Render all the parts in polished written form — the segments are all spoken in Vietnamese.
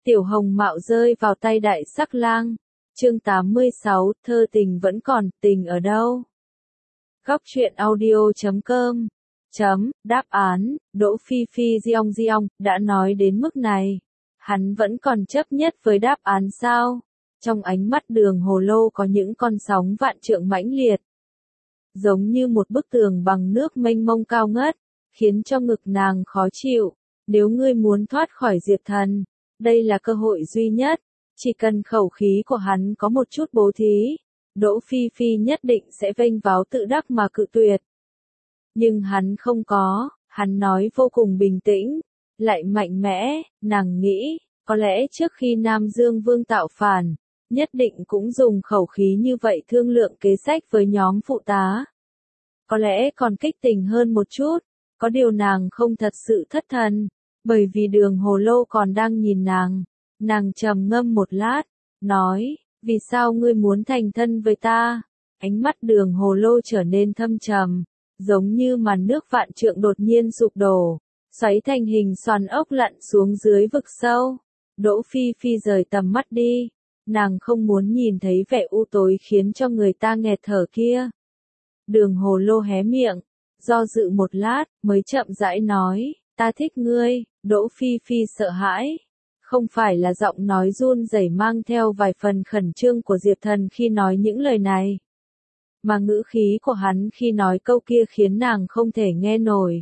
Tiểu Hồng Mạo rơi vào tay Đại Sắc Lang. Chương 86, thơ tình vẫn còn, tình ở đâu? Góc truyện audio.com. Đáp án, Đỗ Phi Phi Giong đã nói đến mức này. Hắn vẫn còn chấp nhất với đáp án sao? Trong ánh mắt Đường Hồ Lô có những con sóng vạn trượng mãnh liệt. Giống như một bức tường bằng nước mênh mông cao ngất, khiến cho ngực nàng khó chịu. Nếu ngươi muốn thoát khỏi Diệp Thần, đây là cơ hội duy nhất. Chỉ cần khẩu khí của hắn có một chút bố thí, Đỗ Phi Phi nhất định sẽ vênh váo tự đắc mà cự tuyệt. Nhưng hắn không có, hắn nói vô cùng bình tĩnh, lại mạnh mẽ, nàng nghĩ, có lẽ trước khi Nam Dương Vương tạo phản, nhất định cũng dùng khẩu khí như vậy thương lượng kế sách với nhóm phụ tá. Có lẽ còn kích tình hơn một chút, có điều nàng không thật sự thất thần, bởi vì Đường Hồ Lô còn đang nhìn nàng. Nàng trầm ngâm một lát, nói, vì sao ngươi muốn thành thân với ta? Ánh mắt Đường Hồ Lô trở nên thâm trầm, giống như màn nước vạn trượng đột nhiên sụp đổ, xoáy thành hình xoắn ốc lặn xuống dưới vực sâu. Đỗ Phi Phi rời tầm mắt đi, nàng không muốn nhìn thấy vẻ u tối khiến cho người ta nghẹt thở kia. Đường Hồ Lô hé miệng, do dự một lát, mới chậm rãi nói, ta thích ngươi. Đỗ Phi Phi sợ hãi. Không phải là giọng nói run rẩy mang theo vài phần khẩn trương của Diệp Thần khi nói những lời này, mà ngữ khí của hắn khi nói câu kia khiến nàng không thể nghe nổi.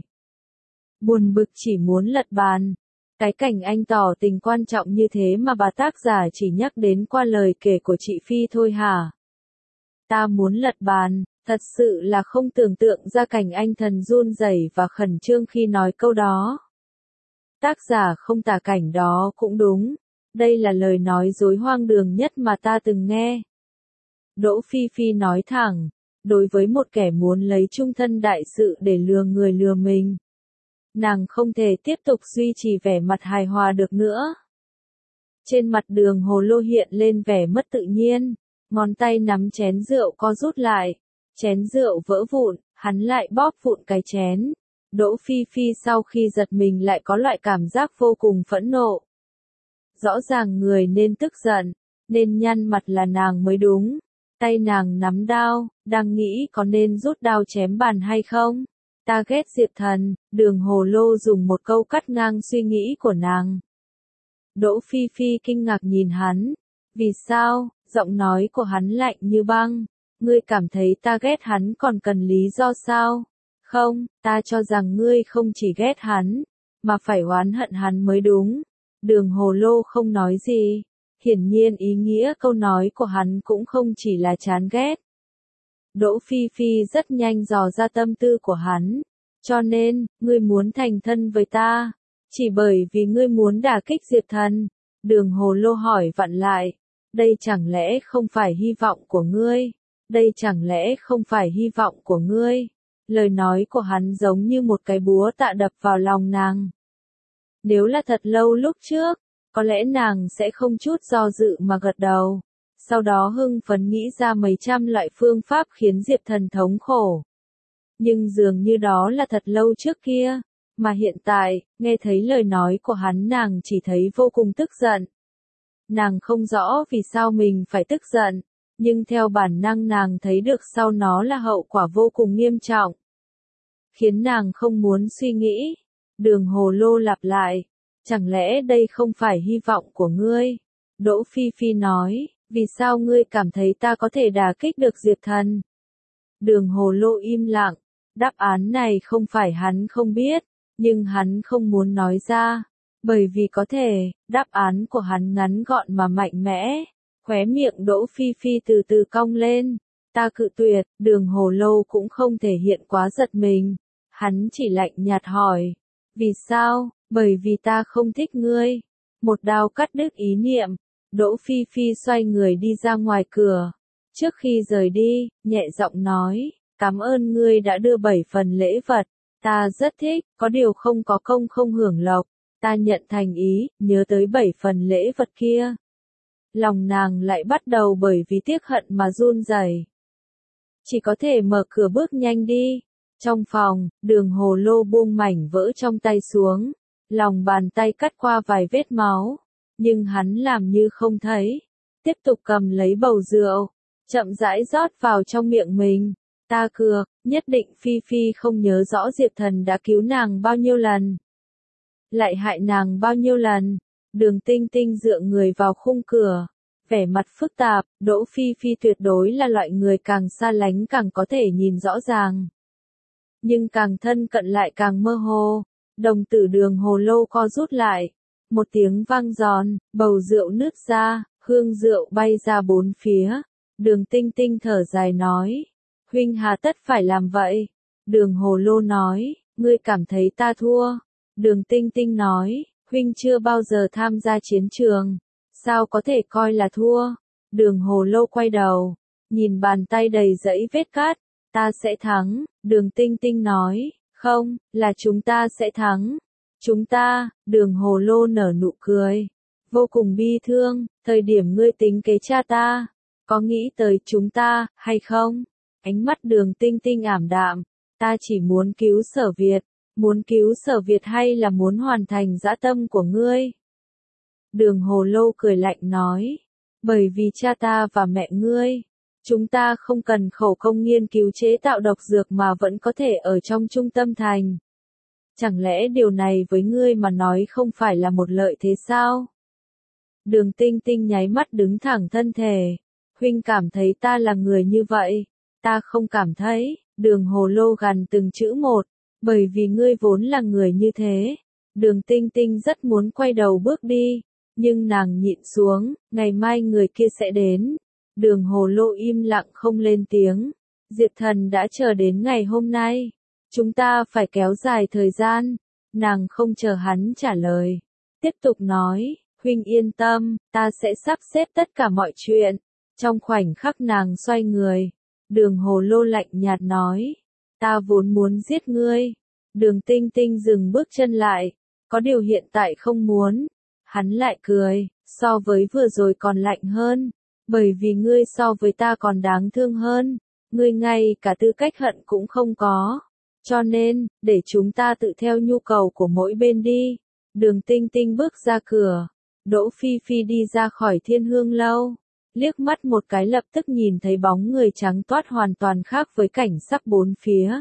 Buồn bực chỉ muốn lật bàn. Cái cảnh anh tỏ tình quan trọng như thế mà bà tác giả chỉ nhắc đến qua lời kể của chị Phi thôi hả? Ta muốn lật bàn, thật sự là không tưởng tượng ra cảnh anh thần run rẩy và khẩn trương khi nói câu đó. Tác giả không tả cảnh đó cũng đúng, đây là lời nói dối hoang đường nhất mà ta từng nghe. Đỗ Phi Phi nói thẳng, đối với một kẻ muốn lấy chung thân đại sự để lừa người lừa mình, nàng không thể tiếp tục duy trì vẻ mặt hài hòa được nữa. Trên mặt Đường Hồ Lô hiện lên vẻ mất tự nhiên, ngón tay nắm chén rượu co rút lại, chén rượu vỡ vụn, hắn lại bóp vụn cái chén. Đỗ Phi Phi sau khi giật mình lại có loại cảm giác vô cùng phẫn nộ. Rõ ràng người nên tức giận, nên nhăn mặt là nàng mới đúng. Tay nàng nắm đao, đang nghĩ có nên rút đao chém bàn hay không. Ta ghét Diệp Thần. Đường Hồ Lô dùng một câu cắt ngang suy nghĩ của nàng. Đỗ Phi Phi kinh ngạc nhìn hắn. Vì sao? Giọng nói của hắn lạnh như băng. Ngươi cảm thấy ta ghét hắn còn cần lý do sao? Không, ta cho rằng ngươi không chỉ ghét hắn, mà phải oán hận hắn mới đúng. Đường Hồ Lô không nói gì. Hiển nhiên ý nghĩa câu nói của hắn cũng không chỉ là chán ghét. Đỗ Phi Phi rất nhanh dò ra tâm tư của hắn. Cho nên, ngươi muốn thành thân với ta, chỉ bởi vì ngươi muốn đả kích Diệp Thần. Đường Hồ Lô hỏi vặn lại. Đây chẳng lẽ không phải hy vọng của ngươi? Đây chẳng lẽ không phải hy vọng của ngươi? Lời nói của hắn giống như một cái búa tạ đập vào lòng nàng. Nếu là thật lâu lúc trước, có lẽ nàng sẽ không chút do dự mà gật đầu. Sau đó hưng phấn nghĩ ra mấy trăm loại phương pháp khiến Diệp Thần thống khổ. Nhưng dường như đó là thật lâu trước kia. Mà hiện tại, nghe thấy lời nói của hắn nàng chỉ thấy vô cùng tức giận. Nàng không rõ vì sao mình phải tức giận, nhưng theo bản năng nàng thấy được sau nó là hậu quả vô cùng nghiêm trọng, khiến nàng không muốn suy nghĩ. Đường Hồ Lô lặp lại, chẳng lẽ đây không phải hy vọng của ngươi? Đỗ Phi Phi nói, vì sao ngươi cảm thấy ta có thể đả kích được Diệp Thần? Đường Hồ Lô im lặng, đáp án này không phải hắn không biết, nhưng hắn không muốn nói ra, bởi vì có thể, đáp án của hắn ngắn gọn mà mạnh mẽ. Khóe miệng Đỗ Phi Phi từ từ cong lên. Ta cự tuyệt. Đường Hồ Lô cũng không thể hiện quá giật mình. Hắn chỉ lạnh nhạt hỏi. Vì sao? Bởi vì ta không thích ngươi. Một đao cắt đứt ý niệm. Đỗ Phi Phi xoay người đi ra ngoài cửa. Trước khi rời đi, nhẹ giọng nói. Cảm ơn ngươi đã đưa 7 phần lễ vật. Ta rất thích, có điều không có công không hưởng lộc. Ta nhận thành ý, nhớ tới 7 phần lễ vật kia. Lòng nàng lại bắt đầu bởi vì tiếc hận mà run rẩy. Chỉ có thể mở cửa bước nhanh đi. Trong phòng, Đường Hồ Lô buông mảnh vỡ trong tay xuống. Lòng bàn tay cắt qua vài vết máu. nhưng hắn làm như không thấy, tiếp tục cầm lấy bầu rượu, chậm rãi rót vào trong miệng mình. Ta cược, nhất định Phi Phi không nhớ rõ Diệp Thần đã cứu nàng bao nhiêu lần, lại hại nàng bao nhiêu lần. Đường Tinh Tinh dựa người vào khung cửa, vẻ mặt phức tạp. Đỗ Phi Phi tuyệt đối là loại người càng xa lánh càng có thể nhìn rõ ràng, nhưng càng thân cận lại càng mơ hồ. Đồng tử Đường Hồ Lô co rút lại, một tiếng vang giòn, bầu rượu nứt ra, hương rượu bay ra bốn phía. Đường Tinh Tinh thở dài nói, huynh hà tất phải làm vậy. Đường Hồ Lô nói, ngươi cảm thấy ta thua. Đường Tinh Tinh nói, huynh chưa bao giờ tham gia chiến trường, sao có thể coi là thua. Đường Hồ Lô quay đầu, nhìn bàn tay đầy dẫy vết cát, ta sẽ thắng. Đường Tinh Tinh nói, không, là chúng ta sẽ thắng. Chúng ta. Đường Hồ Lô nở nụ cười, vô cùng bi thương, thời điểm ngươi tính kế cha ta, có nghĩ tới chúng ta, hay không? Ánh mắt Đường Tinh Tinh ảm đạm, ta chỉ muốn cứu Sở Việt. Muốn cứu Sở Việt hay là muốn hoàn thành dã tâm của ngươi? Đường Hồ Lô cười lạnh nói, bởi vì cha ta và mẹ ngươi, chúng ta không cần khẩu công nghiên cứu chế tạo độc dược mà vẫn có thể ở trong trung tâm thành. Chẳng lẽ điều này với ngươi mà nói không phải là một lợi thế sao? Đường Tinh Tinh nháy mắt đứng thẳng thân thể, huynh cảm thấy ta là người như vậy, ta không cảm thấy. Đường Hồ Lô gằn từng chữ một, bởi vì ngươi vốn là người như thế. Đường Tinh Tinh rất muốn quay đầu bước đi, nhưng nàng nhịn xuống, ngày mai người kia sẽ đến. Đường Hồ Lô im lặng không lên tiếng. Diệp Thần đã chờ đến ngày hôm nay, chúng ta phải kéo dài thời gian. Nàng không chờ hắn trả lời, tiếp tục nói, huynh yên tâm, ta sẽ sắp xếp tất cả mọi chuyện. Trong khoảnh khắc nàng xoay người, Đường Hồ Lô lạnh nhạt nói, ta vốn muốn giết ngươi. Đường Tinh Tinh dừng bước chân lại, có điều hiện tại không muốn. Hắn lại cười, so với vừa rồi còn lạnh hơn, bởi vì ngươi so với ta còn đáng thương hơn, ngươi ngay cả tư cách hận cũng không có. Cho nên, để chúng ta tự theo nhu cầu của mỗi bên đi. Đường Tinh Tinh bước ra cửa, Đỗ Phi Phi đi ra khỏi Thiên Hương Lâu, liếc mắt một cái lập tức nhìn thấy bóng người trắng toát hoàn toàn khác với cảnh sắc bốn phía.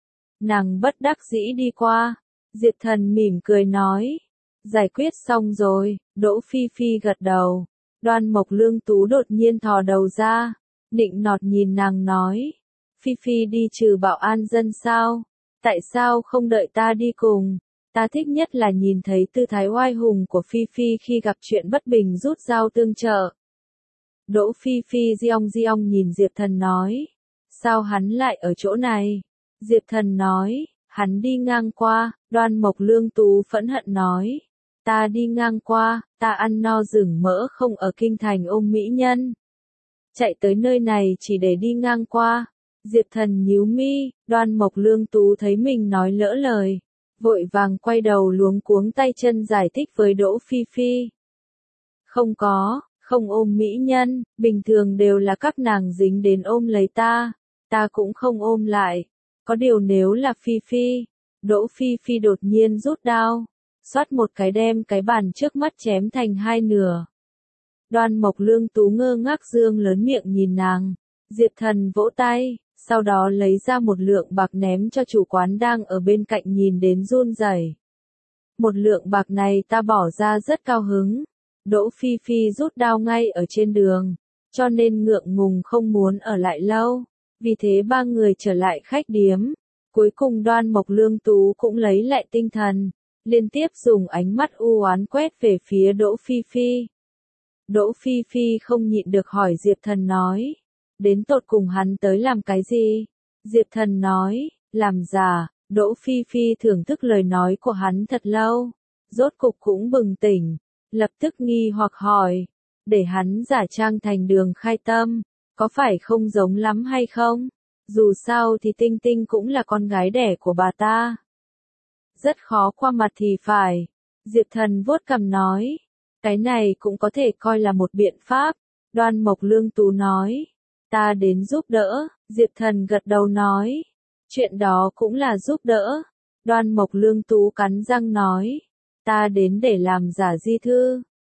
Nàng bất đắc dĩ đi qua, Diệp Thần mỉm cười nói, giải quyết xong rồi. Đỗ Phi Phi gật đầu. Đoan Mộc Lương Tú đột nhiên thò đầu ra, nịnh nọt nhìn nàng nói, Phi Phi đi trừ bạo an dân sao? Tại sao không đợi ta đi cùng? Ta thích nhất là nhìn thấy tư thái oai hùng của Phi Phi khi gặp chuyện bất bình rút dao tương trợ. Đỗ Phi Phi giong nhìn Diệp Thần nói, sao hắn lại ở chỗ này? Diệp Thần nói, hắn đi ngang qua. Đoan Mộc Lương Tú phẫn hận nói, ta đi ngang qua, ta ăn no rừng mỡ không ở kinh thành ôm mỹ nhân, chạy tới nơi này chỉ để đi ngang qua. Diệp Thần nhíu mi. Đoan Mộc Lương Tú thấy mình nói lỡ lời, vội vàng quay đầu luống cuống tay chân giải thích với Đỗ Phi Phi. Không ôm mỹ nhân, bình thường đều là các nàng dính đến ôm lấy ta cũng không ôm lại. Có điều nếu là Phi Phi. Đỗ Phi Phi đột nhiên rút đao, xoát một cái đem cái bàn trước mắt chém thành hai nửa. Đoan Mộc Lương Tú ngơ ngác dương lớn miệng nhìn nàng. Diệp Thần vỗ tay, sau đó lấy ra một lượng bạc ném cho chủ quán đang ở bên cạnh nhìn đến run rẩy. Một lượng bạc này ta bỏ ra rất cao hứng. Đỗ Phi Phi rút đao ngay ở trên đường, cho nên ngượng ngùng không muốn ở lại lâu. Vì thế ba người trở lại khách điếm. Cuối cùng Đoan Mộc Lương Tú cũng lấy lại tinh thần, liên tiếp dùng ánh mắt u oán quét về phía Đỗ Phi Phi. Đỗ Phi Phi không nhịn được hỏi Diệp Thần nói, đến tột cùng hắn tới làm cái gì? Diệp Thần nói, làm giả. Đỗ Phi Phi thưởng thức lời nói của hắn thật lâu, rốt cục cũng bừng tỉnh, lập tức nghi hoặc hỏi, để hắn giả trang thành Đường Khai Tâm, có phải không giống lắm hay không? Dù sao thì Tinh Tinh cũng là con gái đẻ của bà ta. Rất khó qua mặt thì phải. Diệp Thần vuốt cằm nói, cái này cũng có thể coi là một biện pháp. Đoan Mộc Lương Tú nói, ta đến giúp đỡ. Diệp Thần gật đầu nói, chuyện đó cũng là giúp đỡ. Đoan Mộc Lương Tú cắn răng nói, ta đến để làm giả di thư.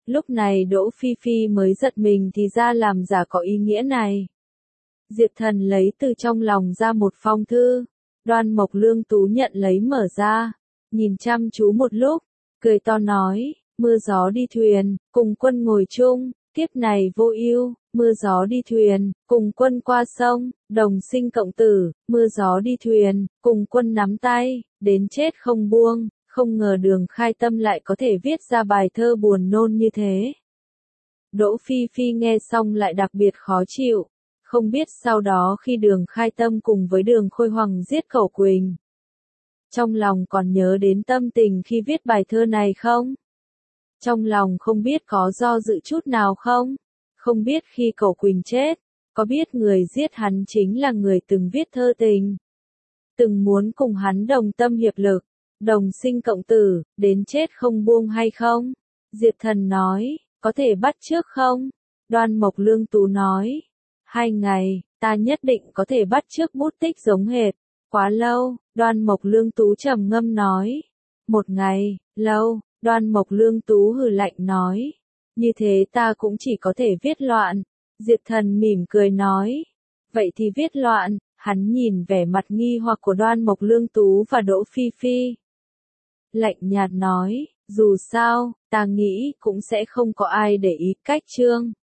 Lúc này Đỗ Phi Phi mới giật mình thì ra làm giả có ý nghĩa này. Diệp Thần lấy từ trong lòng ra một phong thư. Đoan Mộc Lương Tú nhận lấy mở ra. Nhìn chăm chú một lúc. Cười to nói, mưa gió đi thuyền, cùng quân ngồi chung, kiếp này vô ưu, mưa gió đi thuyền, cùng quân qua sông, đồng sinh cộng tử, mưa gió đi thuyền, cùng quân nắm tay, đến chết không buông, không ngờ Đường Khai Tâm lại có thể viết ra bài thơ buồn nôn như thế. Đỗ Phi Phi nghe xong lại đặc biệt khó chịu, không biết sau đó khi Đường Khai Tâm cùng với Đường Khôi Hoàng giết Cẩu Quỳnh. Trong lòng còn nhớ đến tâm tình khi viết bài thơ này không? Trong lòng không biết có do dự chút nào không? Không biết khi Cẩu Quỳnh chết, có biết người giết hắn chính là người từng viết thơ tình? Từng muốn cùng hắn đồng tâm hiệp lực, đồng sinh cộng tử, đến chết không buông hay không? Diệp Thần nói, có thể bắt chước không? Đoan Mộc Lương Tú nói, 2 ngày, ta nhất định có thể bắt chước bút tích giống hệt. Quá lâu, Đoan Mộc Lương Tú trầm ngâm nói. 1 ngày, lâu, Đoan Mộc Lương Tú hừ lạnh nói. Như thế ta cũng chỉ có thể viết loạn. Diệp Thần mỉm cười nói. Vậy thì viết loạn, hắn nhìn vẻ mặt nghi hoặc của Đoan Mộc Lương Tú và Đỗ Phi Phi. Lạnh nhạt nói, dù sao, ta nghĩ cũng sẽ không có ai để ý cách chương.